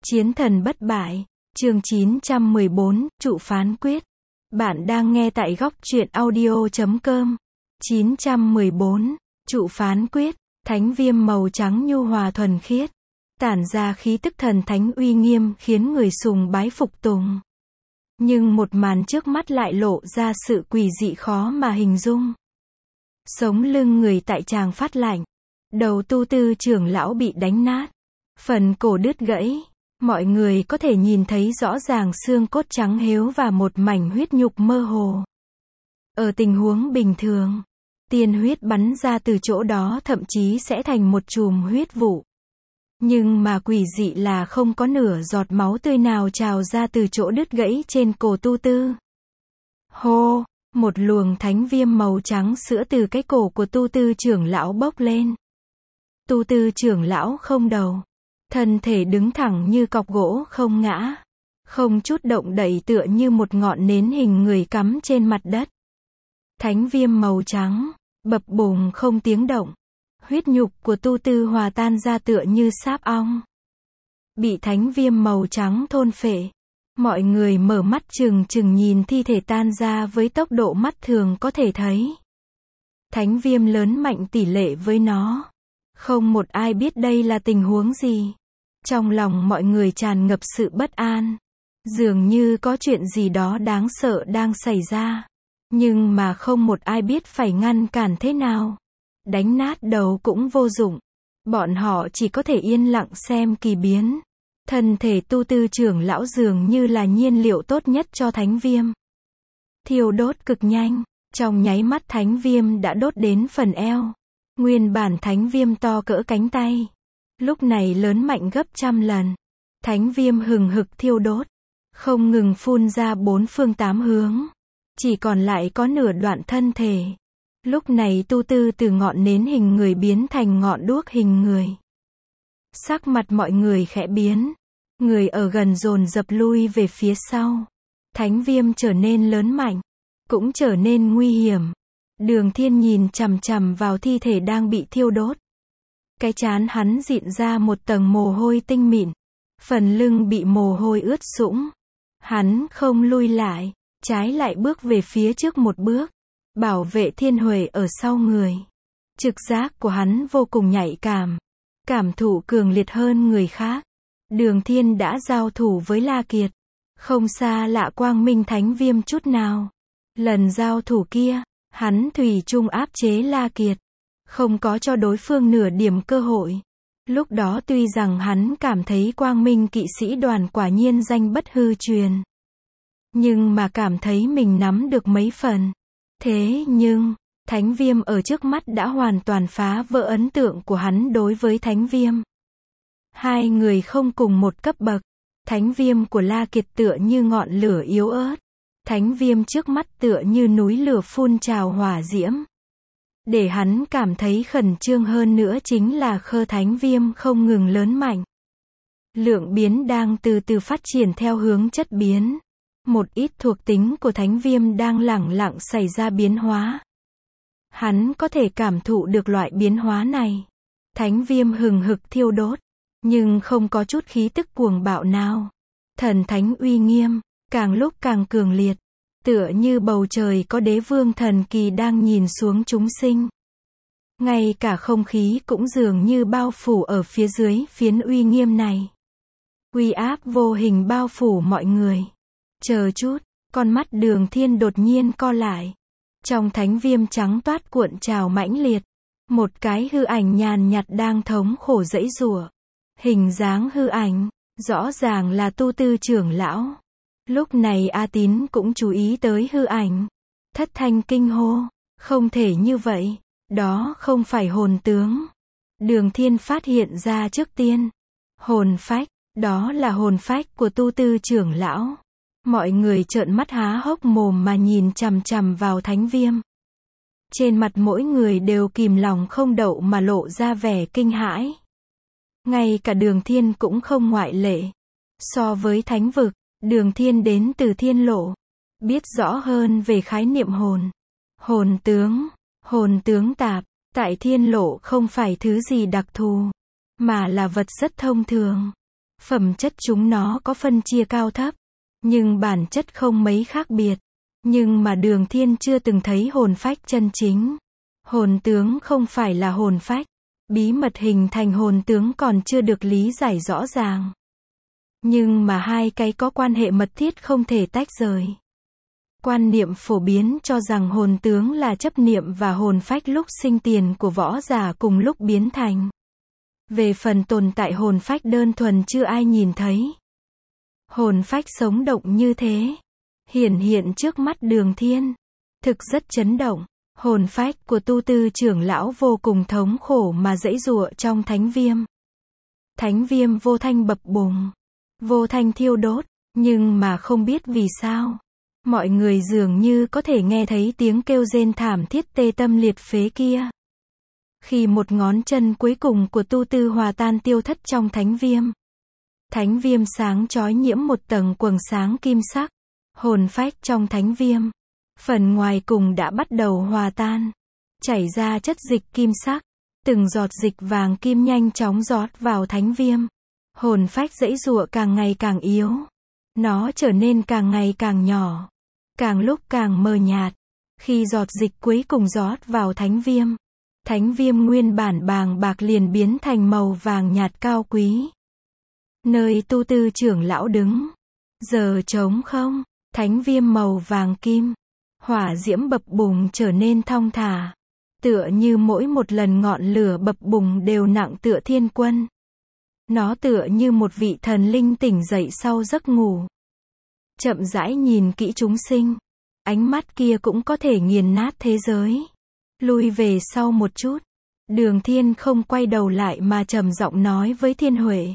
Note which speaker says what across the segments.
Speaker 1: Chiến thần bất bại, chương 914, trụ phán quyết. Bạn đang nghe tại góc truyện audio.com. 914, trụ phán quyết, thánh viêm màu trắng nhu hòa thuần khiết, tản ra khí tức thần thánh uy nghiêm khiến người sùng bái phục tùng. Nhưng một màn trước mắt lại lộ ra sự quỷ dị khó mà hình dung. Sống lưng người tại tràng phát lạnh, đầu tu tư trưởng lão bị đánh nát, phần cổ đứt gãy. Mọi người có thể nhìn thấy rõ ràng xương cốt trắng héo và một mảnh huyết nhục mơ hồ. Ở tình huống bình thường, tiên huyết bắn ra từ chỗ đó thậm chí sẽ thành một chùm huyết vụ. Nhưng mà quỷ dị là không có nửa giọt máu tươi nào trào ra từ chỗ đứt gãy trên cổ tu tư. Hô, một luồng thánh viêm màu trắng sữa từ cái cổ của tu tư trưởng lão bốc lên. Tu tư trưởng lão không đầu, thân thể đứng thẳng như cọc gỗ không ngã, không chút động đậy tựa như một ngọn nến hình người cắm trên mặt đất. Thánh viêm màu trắng, bập bùng không tiếng động. Huyết nhục của tu tư hòa tan ra tựa như sáp ong. Bị thánh viêm màu trắng thôn phệ. Mọi người mở mắt trừng trừng nhìn thi thể tan ra với tốc độ mắt thường có thể thấy. Thánh viêm lớn mạnh tỷ lệ với nó. Không một ai biết đây là tình huống gì. Trong lòng mọi người tràn ngập sự bất an. Dường như có chuyện gì đó đáng sợ đang xảy ra. Nhưng mà không một ai biết phải ngăn cản thế nào. Đánh nát đầu cũng vô dụng. Bọn họ chỉ có thể yên lặng xem kỳ biến. Thân thể tu tư trưởng lão dường như là nhiên liệu tốt nhất cho thánh viêm. Thiêu đốt cực nhanh. Trong nháy mắt thánh viêm đã đốt đến phần eo. Nguyên bản thánh viêm to cỡ cánh tay. Lúc này lớn mạnh gấp trăm lần. Thánh viêm hừng hực thiêu đốt. Không ngừng phun ra bốn phương tám hướng. Chỉ còn lại có nửa đoạn thân thể. Lúc này tu tư từ ngọn nến hình người biến thành ngọn đuốc hình người. Sắc mặt mọi người khẽ biến. Người ở gần dồn dập lui về phía sau. Thánh viêm trở nên lớn mạnh. Cũng trở nên nguy hiểm. Đường Thiên nhìn chằm chằm vào thi thể đang bị thiêu đốt. Cái trán hắn dịn ra một tầng mồ hôi tinh mịn. Phần lưng bị mồ hôi ướt sũng. Hắn không lui lại, trái lại bước về phía trước một bước. Bảo vệ thiên huệ ở sau người. Trực giác của hắn vô cùng nhạy cảm. Cảm thụ cường liệt hơn người khác. Đường Thiên đã giao thủ với La Kiệt. Không xa lạ quang minh thánh viêm chút nào. Lần giao thủ kia, hắn thủy chung áp chế La Kiệt. Không có cho đối phương nửa điểm cơ hội. Lúc đó tuy rằng hắn cảm thấy quang minh kỵ sĩ đoàn quả nhiên danh bất hư truyền. Nhưng mà cảm thấy mình nắm được mấy phần. Thế nhưng, thánh viêm ở trước mắt đã hoàn toàn phá vỡ ấn tượng của hắn đối với thánh viêm. Hai người không cùng một cấp bậc. Thánh viêm của La Kiệt tựa như ngọn lửa yếu ớt. Thánh viêm trước mắt tựa như núi lửa phun trào hỏa diễm. Để hắn cảm thấy khẩn trương hơn nữa chính là khơ thánh viêm không ngừng lớn mạnh. Lượng biến đang từ từ phát triển theo hướng chất biến. Một ít thuộc tính của thánh viêm đang lẳng lặng xảy ra biến hóa. Hắn có thể cảm thụ được loại biến hóa này. Thánh viêm hừng hực thiêu đốt, nhưng không có chút khí tức cuồng bạo nào. Thần thánh uy nghiêm, càng lúc càng cường liệt. Tựa như bầu trời có đế vương thần kỳ đang nhìn xuống chúng sinh. Ngay cả không khí cũng dường như bao phủ ở phía dưới phiến uy nghiêm này. Uy áp vô hình bao phủ mọi người. Chờ chút, con mắt Đường Thiên đột nhiên co lại. Trong thánh viêm trắng toát cuộn trào mãnh liệt. Một cái hư ảnh nhàn nhạt đang thống khổ giãy giụa. Hình dáng hư ảnh, rõ ràng là tu tư trưởng lão. Lúc này A Tín cũng chú ý tới hư ảnh. Thất thanh kinh hô, không thể như vậy, đó không phải hồn tướng. Đường Thiên phát hiện ra trước tiên. Hồn phách, đó là hồn phách của tu tư trưởng lão. Mọi người trợn mắt há hốc mồm mà nhìn chằm chằm vào thánh viêm. Trên mặt mỗi người đều kìm lòng không đậu mà lộ ra vẻ kinh hãi. Ngay cả Đường Thiên cũng không ngoại lệ. So với thánh vực, Đường Thiên đến từ thiên lộ. Biết rõ hơn về khái niệm hồn. Hồn tướng tạp, tại thiên lộ không phải thứ gì đặc thù. Mà là vật rất thông thường. Phẩm chất chúng nó có phân chia cao thấp, nhưng bản chất không mấy khác biệt. Nhưng mà Đường Thiên chưa từng thấy hồn phách chân chính. Hồn tướng không phải là hồn phách. Bí mật hình thành hồn tướng còn chưa được lý giải rõ ràng. Nhưng mà hai cái có quan hệ mật thiết không thể tách rời. Quan niệm phổ biến cho rằng hồn tướng là chấp niệm và hồn phách lúc sinh tiền của võ giả cùng lúc biến thành. Về phần tồn tại hồn phách đơn thuần chưa ai nhìn thấy. Hồn phách sống động như thế, hiện trước mắt Đường Thiên. Thực rất chấn động. Hồn phách của Tu Tư trưởng lão vô cùng thống khổ mà giãy giụa trong thánh viêm. Thánh viêm vô thanh bập bùng, vô thanh thiêu đốt, nhưng mà không biết vì sao. Mọi người dường như có thể nghe thấy tiếng kêu rên thảm thiết tê tâm liệt phế kia. Khi một ngón chân cuối cùng của Tu Tư hòa tan tiêu thất trong thánh viêm. Thánh viêm sáng chói nhiễm một tầng quầng sáng kim sắc. Hồn phách trong thánh viêm. Phần ngoài cùng đã bắt đầu hòa tan. Chảy ra chất dịch kim sắc. Từng giọt dịch vàng kim nhanh chóng rót vào thánh viêm. Hồn phách giãy giụa càng ngày càng yếu. Nó trở nên càng ngày càng nhỏ. Càng lúc càng mờ nhạt. Khi giọt dịch cuối cùng rót vào thánh viêm nguyên bản bàng bạc liền biến thành màu vàng nhạt cao quý. Nơi Tu Tư trưởng lão đứng, giờ trống không, thánh viêm màu vàng kim, hỏa diễm bập bùng trở nên thong thả, tựa như mỗi một lần ngọn lửa bập bùng đều nặng tựa thiên quân. Nó tựa như một vị thần linh tỉnh dậy sau giấc ngủ. Chậm rãi nhìn kỹ chúng sinh, ánh mắt kia cũng có thể nghiền nát thế giới. Lui về sau một chút, Đường Thiên không quay đầu lại mà trầm giọng nói với Thiên Huệ.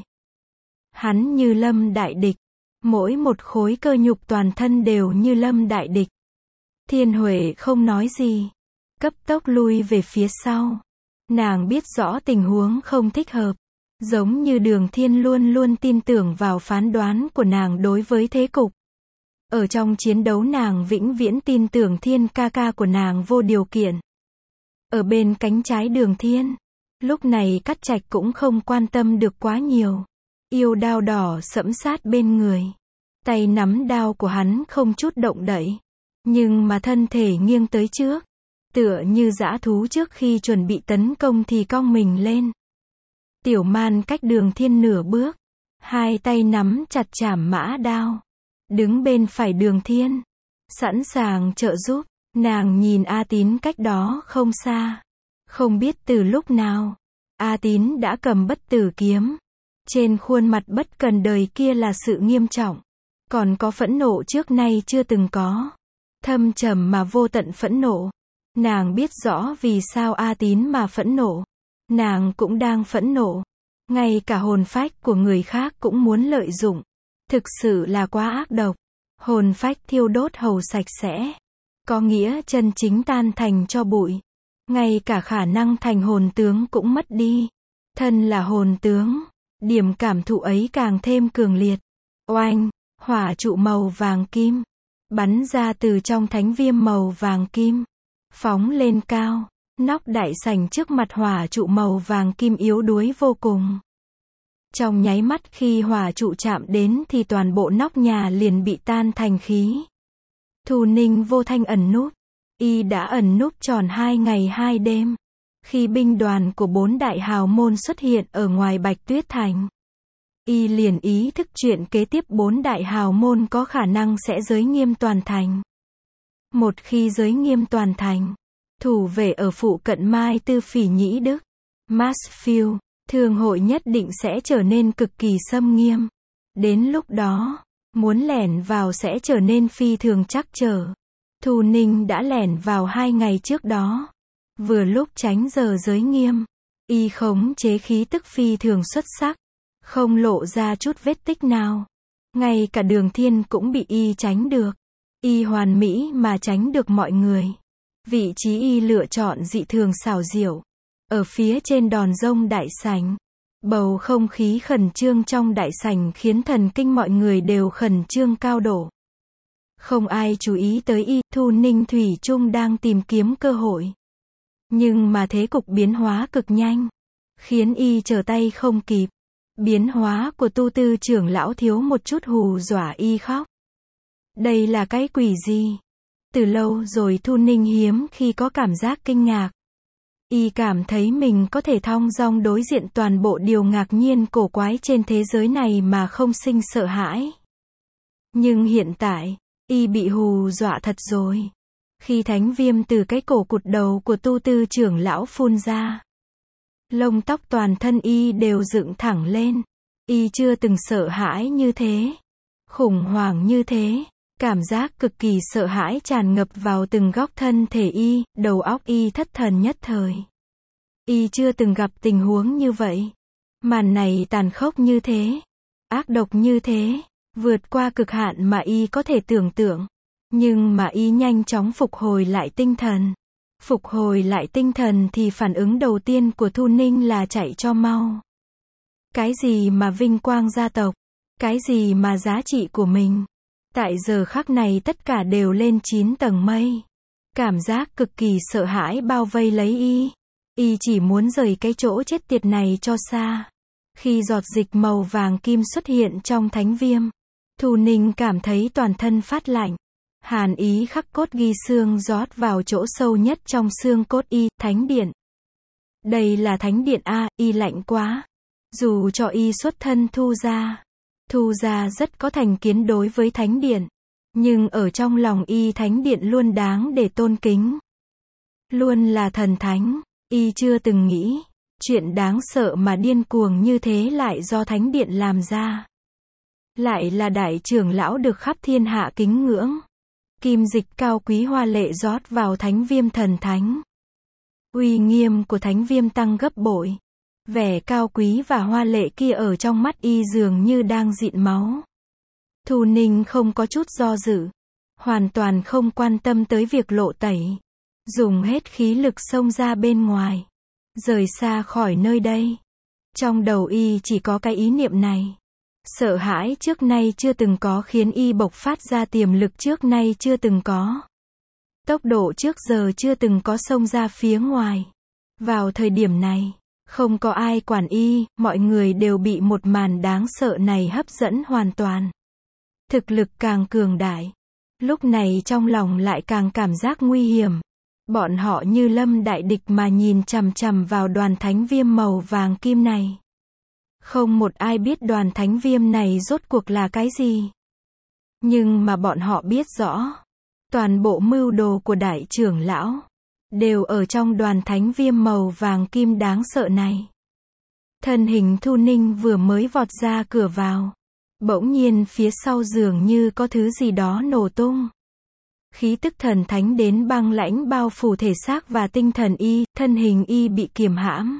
Speaker 1: Hắn như lâm đại địch, mỗi một khối cơ nhục toàn thân đều như lâm đại địch. Thiên Huệ không nói gì, cấp tốc lui về phía sau. Nàng biết rõ tình huống không thích hợp, giống như Đường Thiên luôn luôn tin tưởng vào phán đoán của nàng đối với thế cục. Ở trong chiến đấu nàng vĩnh viễn tin tưởng Thiên ca ca của nàng vô điều kiện. Ở bên cánh trái Đường Thiên, lúc này Cát Trạch cũng không quan tâm được quá nhiều. Yêu đao đỏ sẫm sát bên người. Tay nắm đao của hắn không chút động đậy. Nhưng mà thân thể nghiêng tới trước. Tựa như dã thú trước khi chuẩn bị tấn công thì cong mình lên. Tiểu Man cách Đường Thiên nửa bước. Hai tay nắm chặt chảm mã đao. Đứng bên phải Đường Thiên. Sẵn sàng trợ giúp. Nàng nhìn A Tín cách đó không xa. Không biết từ lúc nào, A Tín đã cầm bất tử kiếm. Trên khuôn mặt bất cần đời kia là sự nghiêm trọng. Còn có phẫn nộ trước nay chưa từng có. Thâm trầm mà vô tận phẫn nộ. Nàng biết rõ vì sao A Tín mà phẫn nộ. Nàng cũng đang phẫn nộ. Ngay cả hồn phách của người khác cũng muốn lợi dụng. Thực sự là quá ác độc. Hồn phách thiêu đốt hầu sạch sẽ. Có nghĩa chân chính tan thành tro bụi. Ngay cả khả năng thành hồn tướng cũng mất đi. Thân là hồn tướng. Điểm cảm thụ ấy càng thêm cường liệt. Oanh, hỏa trụ màu vàng kim. Bắn ra từ trong thánh viêm màu vàng kim. Phóng lên cao. Nóc đại sảnh trước mặt hỏa trụ màu vàng kim yếu đuối vô cùng. Trong nháy mắt khi hỏa trụ chạm đến thì toàn bộ nóc nhà liền bị tan thành khí. Thu Ninh vô thanh ẩn núp. Y đã ẩn núp tròn 2 ngày 2 đêm. Khi binh đoàn của 4 đại hào môn xuất hiện ở ngoài Bạch Tuyết Thành. Y liền ý thức chuyện kế tiếp 4 đại hào môn có khả năng sẽ giới nghiêm toàn thành. Một khi giới nghiêm toàn thành, thủ vệ ở phụ cận Mai Tư Phỉ Nhĩ Đức, Mansfield, thương hội nhất định sẽ trở nên cực kỳ xâm nghiêm. Đến lúc đó, muốn lẻn vào sẽ trở nên phi thường trắc trở. Thu Ninh đã lẻn vào 2 ngày trước đó. Vừa lúc tránh giờ giới nghiêm. Y khống chế khí tức phi thường xuất sắc. Không lộ ra chút vết tích nào. Ngay cả Đường Thiên cũng bị Y tránh được. Y hoàn mỹ mà tránh được mọi người. Vị trí Y lựa chọn dị thường xảo diệu. Ở phía trên đòn rông đại sảnh. Bầu không khí khẩn trương trong đại sảnh khiến thần kinh mọi người đều khẩn trương cao độ. Không ai chú ý tới Y. Thu Ninh thủy chung đang tìm kiếm cơ hội. Nhưng mà thế cục biến hóa cực nhanh. Khiến Y trở tay không kịp. Biến hóa của Tu Tư trưởng lão thiếu một chút hù dọa y khóc. Đây là cái quỷ gì? Từ lâu rồi Thu Ninh hiếm khi có cảm giác kinh ngạc. Y cảm thấy mình có thể thong dong đối diện toàn bộ điều ngạc nhiên cổ quái trên thế giới này mà không sinh sợ hãi. Nhưng hiện tại, y bị hù dọa thật rồi. Khi thánh viêm từ cái cổ cụt đầu của Tu Tư trưởng lão phun ra, lông tóc toàn thân y đều dựng thẳng lên. Y chưa từng sợ hãi như thế, khủng hoảng như thế. Cảm giác cực kỳ sợ hãi tràn ngập vào từng góc thân thể y, đầu óc y thất thần nhất thời. Y chưa từng gặp tình huống như vậy. Màn này tàn khốc như thế, ác độc như thế, vượt qua cực hạn mà y có thể tưởng tượng. Nhưng mà y nhanh chóng phục hồi lại tinh thần. Phục hồi lại tinh thần thì phản ứng đầu tiên của Thu Ninh là chạy cho mau. Cái gì mà vinh quang gia tộc? Cái gì mà giá trị của mình? Tại giờ khắc này tất cả đều lên 9 tầng mây. Cảm giác cực kỳ sợ hãi bao vây lấy y. Y chỉ muốn rời cái chỗ chết tiệt này cho xa. Khi giọt dịch màu vàng kim xuất hiện trong thánh viêm, Thu Ninh cảm thấy toàn thân phát lạnh. Hàn ý khắc cốt ghi xương rót vào chỗ sâu nhất trong xương cốt y, thánh điện. Đây là thánh điện a, y lạnh quá. Dù cho y xuất thân Thu gia rất có thành kiến đối với thánh điện. Nhưng ở trong lòng y thánh điện luôn đáng để tôn kính. Luôn là thần thánh, y chưa từng nghĩ, chuyện đáng sợ mà điên cuồng như thế lại do thánh điện làm ra. Lại là đại trưởng lão được khắp thiên hạ kính ngưỡng. Kim dịch cao quý hoa lệ rót vào thánh viêm thần thánh. Uy nghiêm của thánh viêm tăng gấp bội. Vẻ cao quý và hoa lệ kia ở trong mắt y dường như đang rịn máu. Thu Ninh không có chút do dự. Hoàn toàn không quan tâm tới việc lộ tẩy. Dùng hết khí lực xông ra bên ngoài. Rời xa khỏi nơi đây. Trong đầu y chỉ có cái ý niệm này. Sợ hãi trước nay chưa từng có khiến y bộc phát ra tiềm lực trước nay chưa từng có. Tốc độ trước giờ chưa từng có xông ra phía ngoài. Vào thời điểm này, không có ai quản y, mọi người đều bị một màn đáng sợ này hấp dẫn hoàn toàn. Thực lực càng cường đại. Lúc này trong lòng lại càng cảm giác nguy hiểm. Bọn họ như lâm đại địch mà nhìn chằm chằm vào đoàn thánh viêm màu vàng kim này. Không một ai biết đoàn thánh viêm này rốt cuộc là cái gì. Nhưng mà bọn họ biết rõ. Toàn bộ mưu đồ của đại trưởng lão đều ở trong đoàn thánh viêm màu vàng kim đáng sợ này. Thân hình Thu Ninh vừa mới vọt ra cửa vào. Bỗng nhiên phía sau dường như có thứ gì đó nổ tung. Khí tức thần thánh đến băng lãnh bao phủ thể xác và tinh thần y, thân hình y bị kiềm hãm.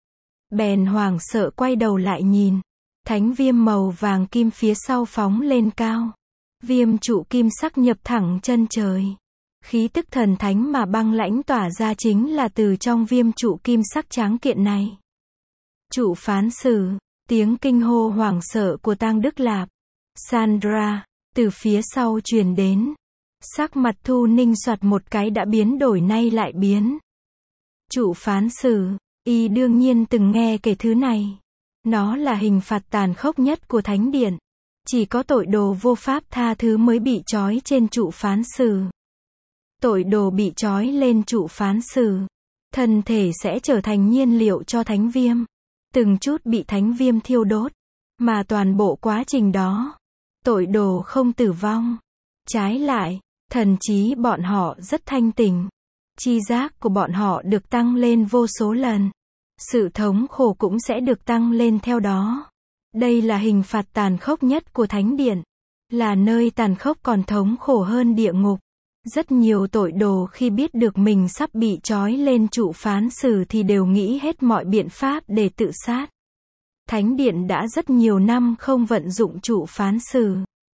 Speaker 1: Bèn hoảng sợ quay đầu lại nhìn. Thánh viêm màu vàng kim phía sau phóng lên cao. Viêm trụ kim sắc nhập thẳng chân trời. Khí tức thần thánh mà băng lãnh tỏa ra chính là từ trong viêm trụ kim sắc tráng kiện này. Trụ phán xử, tiếng kinh hô hoảng sợ của Tang Đức Lạp, Sandra, từ phía sau truyền đến. Sắc mặt Thu Ninh soạt một cái đã biến đổi nay lại biến. Trụ phán xử, y đương nhiên từng nghe kể thứ này. Nó là hình phạt tàn khốc nhất của thánh điện. Chỉ có tội đồ vô pháp tha thứ mới bị trói trên trụ phán xử. Tội đồ bị trói lên trụ phán xử. Thân thể sẽ trở thành nhiên liệu cho thánh viêm. Từng chút bị thánh viêm thiêu đốt. Mà toàn bộ quá trình đó, tội đồ không tử vong. Trái lại, thần trí bọn họ rất thanh tỉnh. Chi giác của bọn họ được tăng lên vô số lần. Sự thống khổ cũng sẽ được tăng lên theo đó. Đây là hình phạt tàn khốc nhất của thánh điện. Là nơi tàn khốc còn thống khổ hơn địa ngục. Rất nhiều tội đồ khi biết được mình sắp bị trói lên trụ phán xử thì đều nghĩ hết mọi biện pháp để tự sát. Thánh điện đã rất nhiều năm không vận dụng trụ phán xử.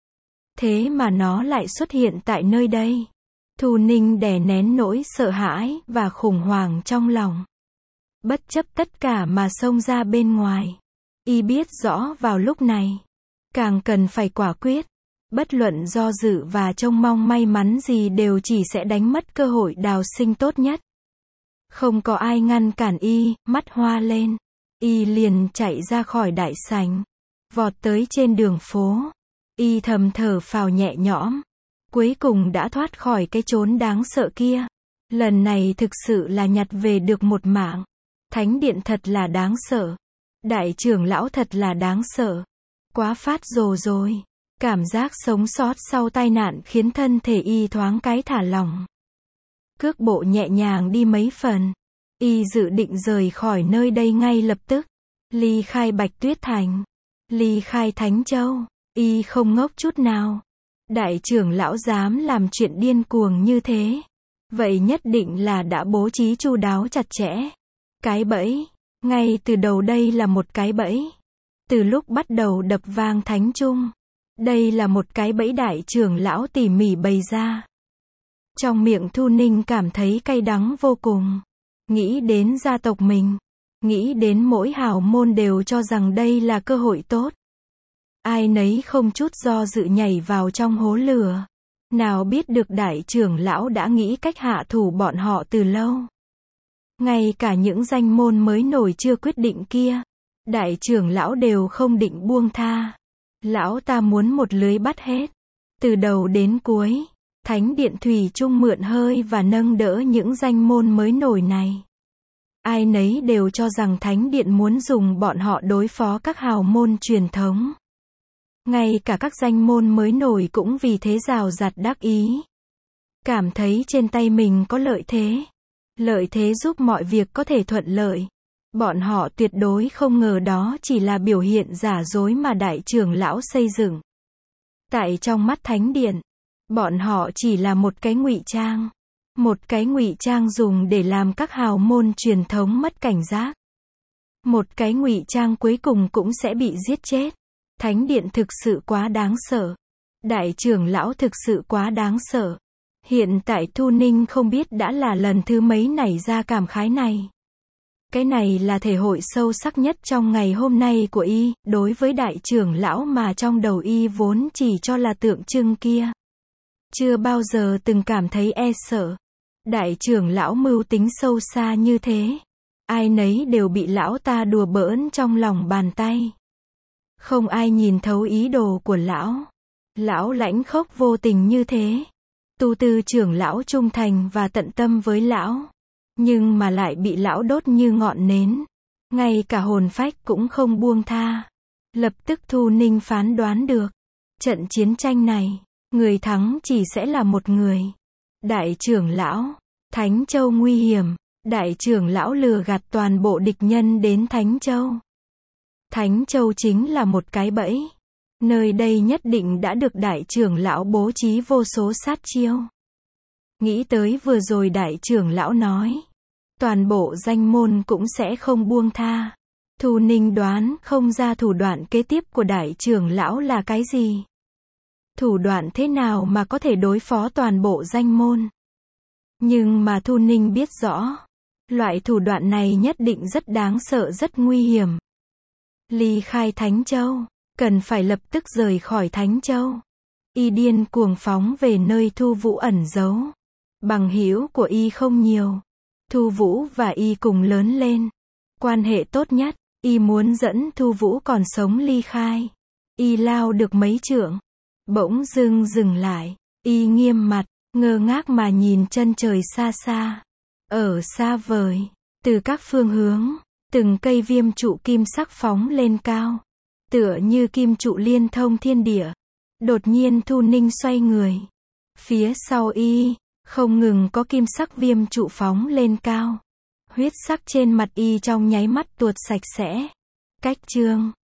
Speaker 1: Thế mà nó lại xuất hiện tại nơi đây. Thu Ninh đè nén nỗi sợ hãi và khủng hoảng trong lòng. Bất chấp tất cả mà xông ra bên ngoài. Y biết rõ vào lúc này, càng cần phải quả quyết. Bất luận do dự và trông mong may mắn gì đều chỉ sẽ đánh mất cơ hội đào sinh tốt nhất. Không có ai ngăn cản y, mắt hoa lên. Y liền chạy ra khỏi đại sảnh, vọt tới trên đường phố. Y thầm thở phào nhẹ nhõm, cuối cùng đã thoát khỏi cái chốn đáng sợ kia. Lần này thực sự là nhặt về được một mạng. Thánh điện thật là đáng sợ. Đại trưởng lão thật là đáng sợ. Quá phát rồ rồi. Cảm giác sống sót sau tai nạn khiến thân thể y thoáng cái thả lỏng. Cước bộ nhẹ nhàng đi mấy phần. Y dự định rời khỏi nơi đây ngay lập tức. Ly khai Bạch Tuyết Thành. Ly khai Thánh Châu. Y không ngốc chút nào. Đại trưởng lão dám làm chuyện điên cuồng như thế. Vậy nhất định là đã bố trí chu đáo chặt chẽ. Cái bẫy. Ngay từ đầu đây là một cái bẫy. Từ lúc bắt đầu đập vang thánh chung. Đây là một cái bẫy đại trưởng lão tỉ mỉ bày ra. Trong miệng Thu Ninh cảm thấy cay đắng vô cùng. Nghĩ đến gia tộc mình. Nghĩ đến mỗi hào môn đều cho rằng đây là cơ hội tốt. Ai nấy không chút do dự nhảy vào trong hố lửa. Nào biết được đại trưởng lão đã nghĩ cách hạ thủ bọn họ từ lâu. Ngay cả những danh môn mới nổi chưa quyết định kia. Đại trưởng lão đều không định buông tha. Lão ta muốn một lưới bắt hết. Từ đầu đến cuối. Thánh điện thủy chung mượn hơi và nâng đỡ những danh môn mới nổi này. Ai nấy đều cho rằng thánh điện muốn dùng bọn họ đối phó các hào môn truyền thống. Ngay cả các danh môn mới nổi cũng vì thế rào rạt đắc ý. Cảm thấy trên tay mình có lợi thế. Lợi thế giúp mọi việc có thể thuận lợi. Bọn họ tuyệt đối không ngờ đó chỉ là biểu hiện giả dối mà đại trưởng lão xây dựng. Tại trong mắt thánh điện, bọn họ chỉ là một cái ngụy trang. Một cái ngụy trang dùng để làm các hào môn truyền thống mất cảnh giác. Một cái ngụy trang cuối cùng cũng sẽ bị giết chết. Thánh điện thực sự quá đáng sợ. Đại trưởng lão thực sự quá đáng sợ. Hiện tại Thu Ninh không biết đã là lần thứ mấy nảy ra cảm khái này. Cái này là thể hội sâu sắc nhất trong ngày hôm nay của y, đối với đại trưởng lão mà trong đầu y vốn chỉ cho là tượng trưng kia. Chưa bao giờ từng cảm thấy e sợ. Đại trưởng lão mưu tính sâu xa như thế. Ai nấy đều bị lão ta đùa bỡn trong lòng bàn tay. Không ai nhìn thấu ý đồ của lão. Lão lãnh khốc vô tình như thế. Tu tư trưởng lão trung thành và tận tâm với lão. Nhưng mà lại bị lão đốt như ngọn nến. Ngay cả hồn phách cũng không buông tha. Lập tức Thu Ninh phán đoán được. Trận chiến tranh này, người thắng chỉ sẽ là một người. Đại trưởng lão. Thánh Châu nguy hiểm. Đại trưởng lão lừa gạt toàn bộ địch nhân đến Thánh Châu. Thánh Châu chính là một cái bẫy. Nơi đây nhất định đã được đại trưởng lão bố trí vô số sát chiêu. Nghĩ tới vừa rồi đại trưởng lão nói. Toàn bộ danh môn cũng sẽ không buông tha. Thu Ninh đoán không ra thủ đoạn kế tiếp của đại trưởng lão là cái gì. Thủ đoạn thế nào mà có thể đối phó toàn bộ danh môn. Nhưng mà Thu Ninh biết rõ. Loại thủ đoạn này nhất định rất đáng sợ rất nguy hiểm. Ly khai Thánh Châu. Cần phải lập tức rời khỏi Thánh Châu. Y điên cuồng phóng về nơi Thu Vũ ẩn giấu. Bằng hữu của y không nhiều. Thu Vũ và y cùng lớn lên. Quan hệ tốt nhất. Y muốn dẫn Thu Vũ còn sống ly khai. Y lao được mấy trượng. Bỗng dưng dừng lại. Y nghiêm mặt, ngơ ngác mà nhìn chân trời xa xa. Ở xa vời. Từ các phương hướng. Từng cây viêm trụ kim sắc phóng lên cao. Tựa như kim trụ liên thông thiên địa. Đột nhiên Thu Ninh xoay người. Phía sau y, không ngừng có kim sắc viêm trụ phóng lên cao. Huyết sắc trên mặt y trong nháy mắt tuột sạch sẽ. Cách chương